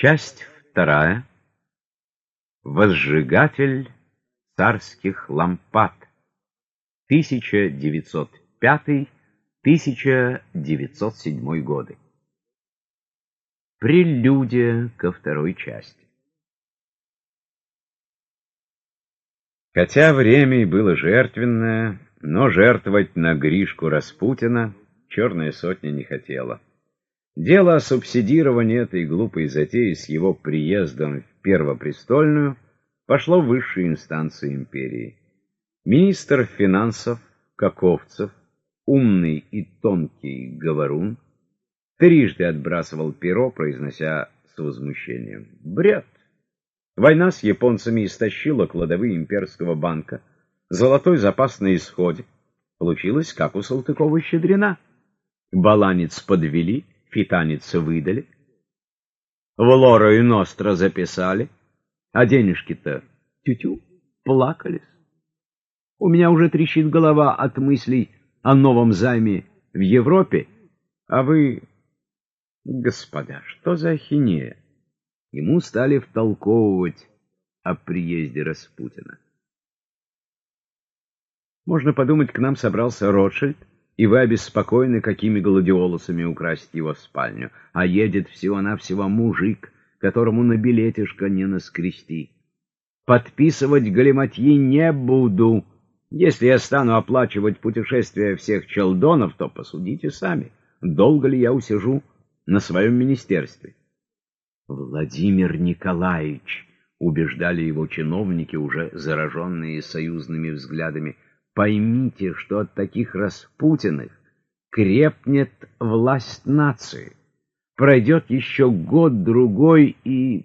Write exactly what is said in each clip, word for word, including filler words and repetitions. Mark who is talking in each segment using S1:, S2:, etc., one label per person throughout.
S1: Часть вторая. Возжигатель царских лампад. тысяча девятьсот пятый — тысяча девятьсот седьмой годы. Прелюдия ко второй части. Хотя время и было жертвенное, но жертвовать на Гришку Распутина Черная сотня не хотела. Дело о субсидировании этой глупой затеи с его приездом в Первопрестольную пошло в высшие инстанции империи. Министр финансов Каковцев, умный и тонкий говорун, трижды отбрасывал перо, произнося с возмущением: бред! Война с японцами истощила кладовые имперского банка, золотой запас на исходе. Получилось, как у Салтыкова-Щедрина. Баланец подвели, фитанец выдали, в лоро и ностро записали, а денежки-то тю-тю, плакались. У меня уже трещит голова от мыслей о новом займе в Европе, а вы... Господа, что за ахинея? Ему стали втолковывать о приезде Распутина. Можно подумать, к нам собрался Ротшильд, и вы обеспокоены, какими гладиолусами украсть его в спальню, а едет всего-навсего мужик, которому на билетишко не наскрести. Подписывать галиматьи не буду. Если я стану оплачивать путешествия всех челдонов, то посудите сами, долго ли я усижу на своем министерстве. Владимир Николаевич, убеждали его чиновники, уже зараженные союзными взглядами, поймите, что от таких Распутиных крепнет власть нации. Пройдет еще год-другой, и...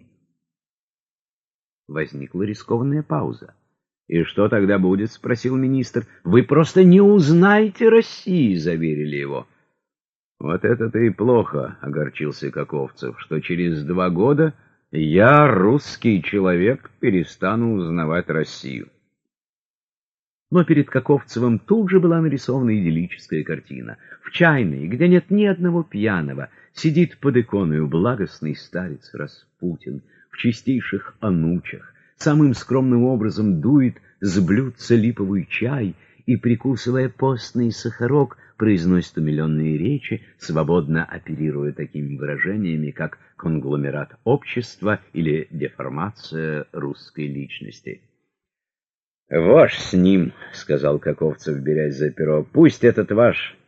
S1: Возникла рискованная пауза. «И что тогда будет?» — спросил министр. «Вы просто не узнаете России», — заверили его. «Вот это-то и плохо», — огорчился Каковцев, «что через два года я, русский человек, перестану узнавать Россию». Но перед Каковцевым тут же была нарисована идиллическая картина. В чайной, где нет ни одного пьяного, сидит под иконою благостный старец Распутин в чистейших анучах, самым скромным образом дует с блюдца липовый чай и, прикусывая постный сахарок, произносит умиленные речи, свободно оперируя такими выражениями, как конгломерат общества или деформация русской личности. «Вошь с ним», — сказал Каковцев, берясь за перо, — «пусть этот ваш,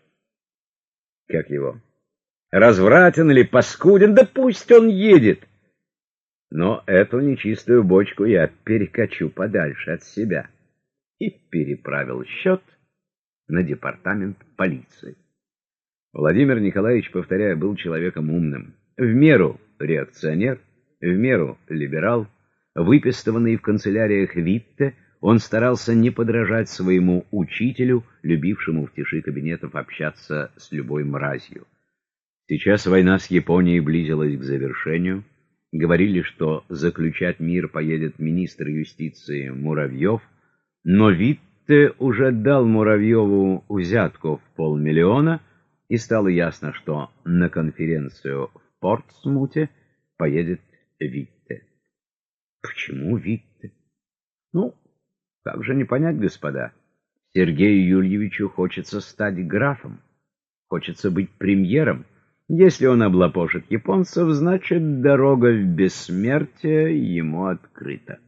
S1: как его, развратен или паскуден, да пусть он едет. Но эту нечистую бочку я перекачу подальше от себя». И переправил счет на департамент полиции. Владимир Николаевич, повторяю, был человеком умным, в меру реакционер, в меру либерал. Выпистыванный в канцеляриях Витте, он старался не подражать своему учителю, любившему в тиши кабинетов общаться с любой мразью. Сейчас война с Японией близилась к завершению. Говорили, что заключать мир поедет министр юстиции Муравьев, но Витте уже дал Муравьеву взятку в полмиллиона, и стало ясно, что на конференцию в Портсмуте поедет Витте. Почему Витте? Ну, как же не понять, господа. Сергею Юльевичу хочется стать графом, хочется быть премьером. Если он облапошит японцев, значит, дорога в бессмертие ему открыта.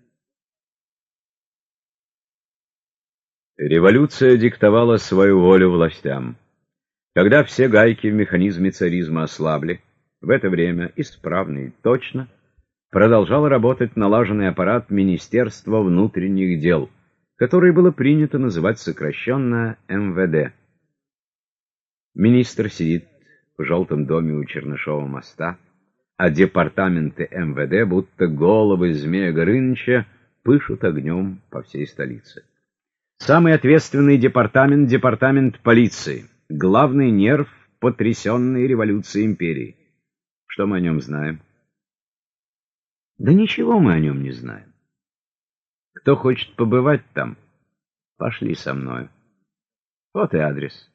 S1: Революция диктовала свою волю властям. Когда все гайки в механизме царизма ослабли, в это время исправно и точно продолжал работать налаженный аппарат Министерства внутренних дел, который было принято называть сокращенно эм вэ дэ. Министр сидит в желтом доме у Чернышова моста, а департаменты эм вэ дэ, будто головы Змея Горыныча, пышут огнем по всей столице. Самый ответственный департамент — департамент полиции, главный нерв потрясенной революции империи. Что мы о нем знаем? Да ничего мы о нем не знаем. Кто хочет побывать там, пошли со мной. Вот и адрес.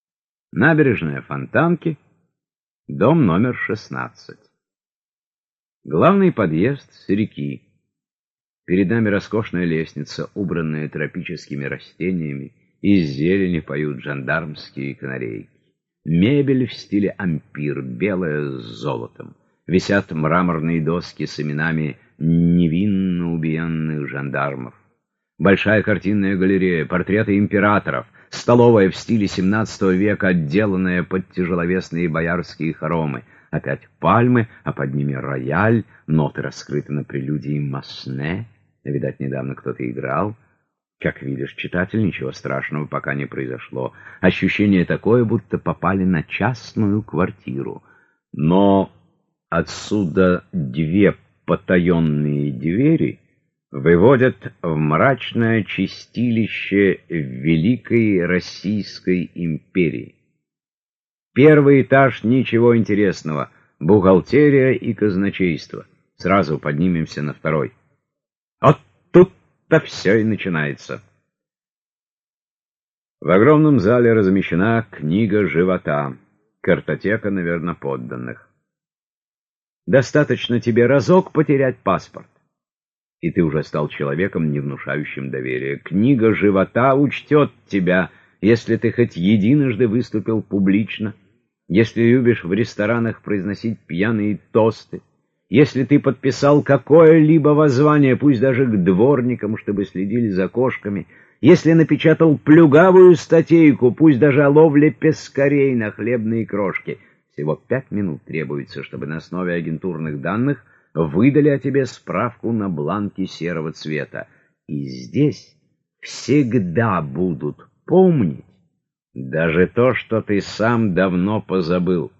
S1: Набережная Фонтанки, дом номер шестнадцать. Главный подъезд с реки. Перед нами роскошная лестница, убранная тропическими растениями, из зелени поют жандармские канарейки. Мебель в стиле ампир, белая с золотом. Висят мраморные доски с именами невинно убиенных жандармов. Большая картинная галерея, портреты императоров, столовая в стиле семнадцатого века, отделанная под тяжеловесные боярские хоромы. Опять пальмы, а под ними рояль, ноты раскрыты на прелюдии Масне. Видать, недавно кто-то играл. Как видишь, читатель, ничего страшного пока не произошло. Ощущение такое, будто попали на частную квартиру. Но отсюда две потаенные двери выводят в мрачное чистилище Великой Российской империи. Первый этаж — ничего интересного. Бухгалтерия и казначейство. Сразу поднимемся на второй. Вот тут-то все и начинается. В огромном зале размещена книга живота. Картотека, наверное, подданных. Достаточно тебе разок потерять паспорт, и ты уже стал человеком, не внушающим доверия. Книга живота учтет тебя, если ты хоть единожды выступил публично, если любишь в ресторанах произносить пьяные тосты, если ты подписал какое-либо воззвание, пусть даже к дворникам, чтобы следили за кошками, если напечатал плюгавую статейку, пусть даже о ловле пескарей на хлебные крошки. Всего пять минут требуется, чтобы на основе агентурных данных выдали о тебе справку на бланке серого цвета. И здесь всегда будут помнить даже то, что ты сам давно позабыл.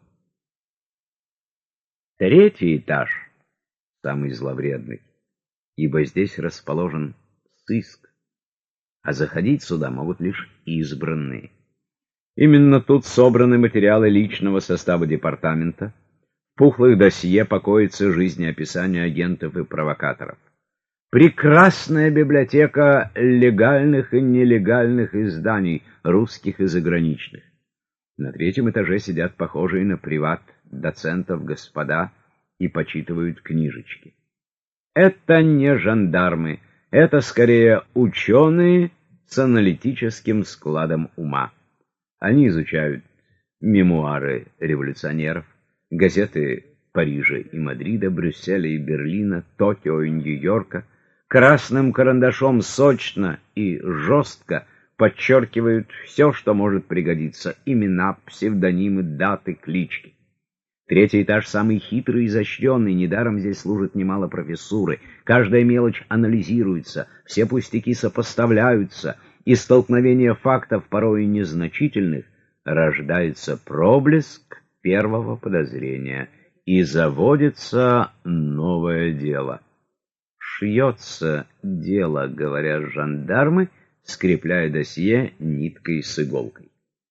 S1: Третий этаж самый зловредный, ибо здесь расположен сыск, а заходить сюда могут лишь избранные. Именно тут собраны материалы личного состава департамента. В пухлых досье покоится жизнеописание агентов и провокаторов. Прекрасная библиотека легальных и нелегальных изданий, русских и заграничных. На третьем этаже сидят похожие на приват доцентов господа и почитывают книжечки. Это не жандармы, это скорее ученые с аналитическим складом ума. Они изучают мемуары революционеров, газеты Парижа и Мадрида, Брюсселя и Берлина, Токио и Нью-Йорка, красным карандашом сочно и жестко подчеркивают все, что может пригодиться: имена, псевдонимы, даты, клички. Третий этаж самый хитрый и изощренный, недаром здесь служит немало профессуры. Каждая мелочь анализируется, все пустяки сопоставляются, и столкновение фактов, порой незначительных, рождается проблеск первого подозрения, и заводится новое дело. Шьется дело, говорят жандармы, скрепляя досье ниткой с иголкой.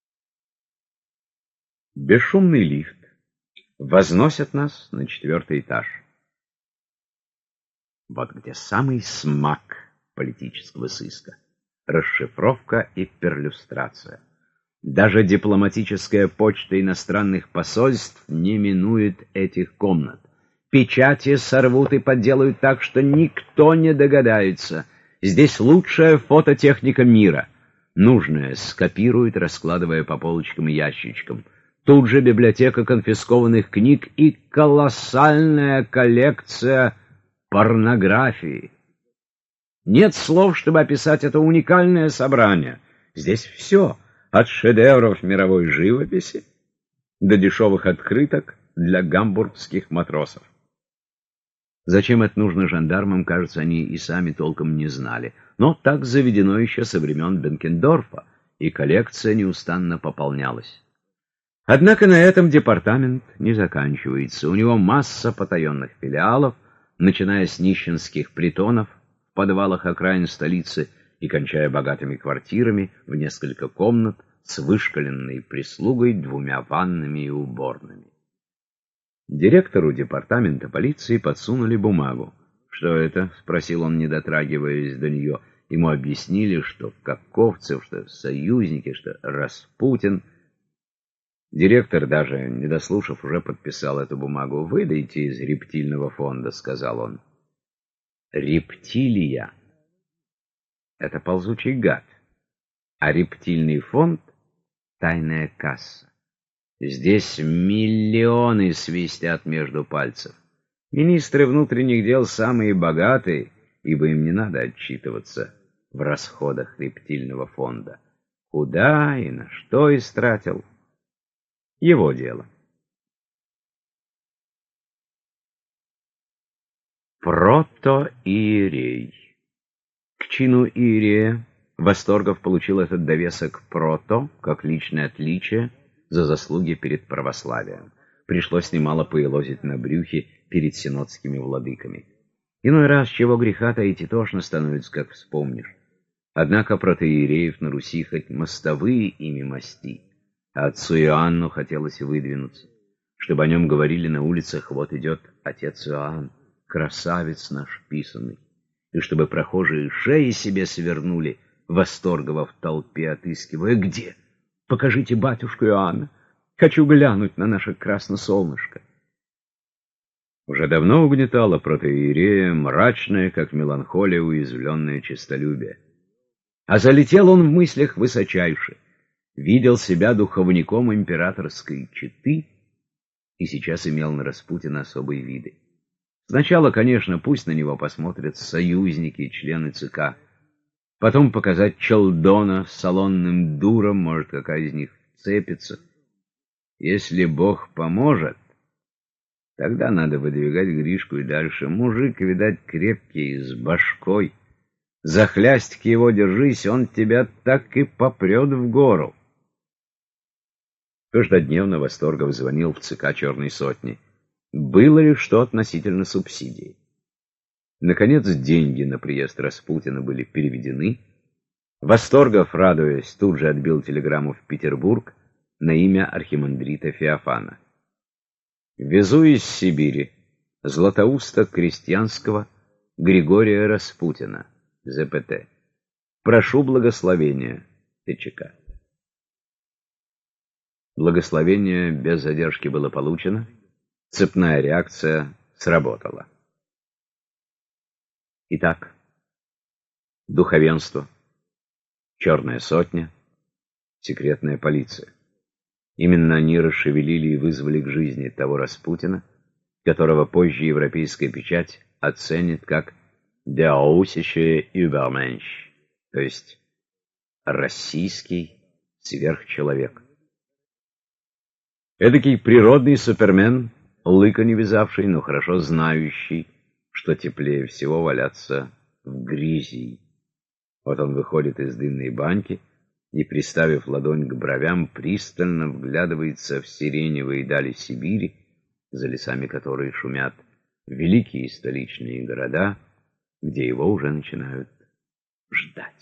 S1: Бесшумный лифт возносит нас на четвертый этаж. Вот где самый смак политического сыска. Расшифровка и перлюстрация. Даже дипломатическая почта иностранных посольств не минует этих комнат. Печати сорвут и подделают так, что никто не догадается. Здесь лучшая фототехника мира. Нужное скопируют, раскладывая по полочкам и ящичкам. Тут же библиотека конфискованных книг и колоссальная коллекция порнографии. Нет слов, чтобы описать это уникальное собрание. Здесь все, от шедевров мировой живописи до дешевых открыток для гамбургских матросов. Зачем это нужно жандармам, кажется, они и сами толком не знали. Но так заведено еще со времен Бенкендорфа, и коллекция неустанно пополнялась. Однако на этом департамент не заканчивается. У него масса потаенных филиалов, начиная с нищенских притонов в подвалах окраин столицы и кончая богатыми квартирами в несколько комнат с вышкаленной прислугой, двумя ваннами и уборными. Директору департамента полиции подсунули бумагу. «Что это?» — спросил он, не дотрагиваясь до нее. Ему объяснили, что Каковцев, что союзники, что Распутин. Директор, даже не дослушав, уже подписал эту бумагу. «Выдайте из рептильного фонда», — сказал он. Рептилия — это ползучий гад, а рептильный фонд — тайная касса. Здесь миллионы свистят между пальцев. Министры внутренних дел самые богатые, ибо им не надо отчитываться в расходах рептильного фонда. Куда и на что истратил — его дело. Протоиерей. К чину иерея Восторгов получил этот довесок прото, как личное отличие, за заслуги перед православием. Пришлось немало поелозить на брюхе перед синодскими владыками. Иной раз, чего греха таить, и тошно становится, как вспомнишь. Однако протоиереев на Руси хоть мостовые ими масти, а отцу Иоанну хотелось выдвинуться, чтобы о нем говорили на улицах: вот идет отец Иоанн, красавец наш писанный, и чтобы прохожие шеи себе свернули, Восторгова в толпе отыскивая: где? Покажите батюшку Иоанна, хочу глянуть на наше красносолнышко. Уже давно угнетало протоиерея мрачное, как меланхолия, уязвленное честолюбие. А залетел он в мыслях высочайше, видел себя духовником императорской четы и сейчас имел на Распутина особые виды. Сначала, конечно, пусть на него посмотрят союзники и члены ЦК, потом показать Челдона с салонным дуром, может, какая из них цепится. Если Бог поможет, тогда надо выдвигать Гришку и дальше. Мужик, видать, крепкий, с башкой. За хлястик его держись, он тебя так и попрет в гору. Каждодневно Восторгов звонил в ЦК Черной Сотни. Было ли что относительно субсидий? Наконец, деньги на приезд Распутина были переведены. Восторгов, радуясь, тут же отбил телеграмму в Петербург на имя архимандрита Феофана. «Везу из Сибири златоуста крестьянского Григория Распутина, ЗПТ. Прошу благословения, ТЧК». Благословение без задержки было получено. Цепная реакция сработала. Итак, духовенство, Черная Сотня, секретная полиция. Именно они расшевелили и вызвали к жизни того Распутина, которого позже европейская печать оценит как «der russische Übermensch», то есть российский сверхчеловек. Эдакий природный супермен, лыка не вязавший, но хорошо знающий, что теплее всего валяться в грязи. Вот он выходит из дынной баньки и, приставив ладонь к бровям, пристально вглядывается в сиреневые дали Сибири, за лесами которой шумят великие столичные города, где его уже начинают ждать.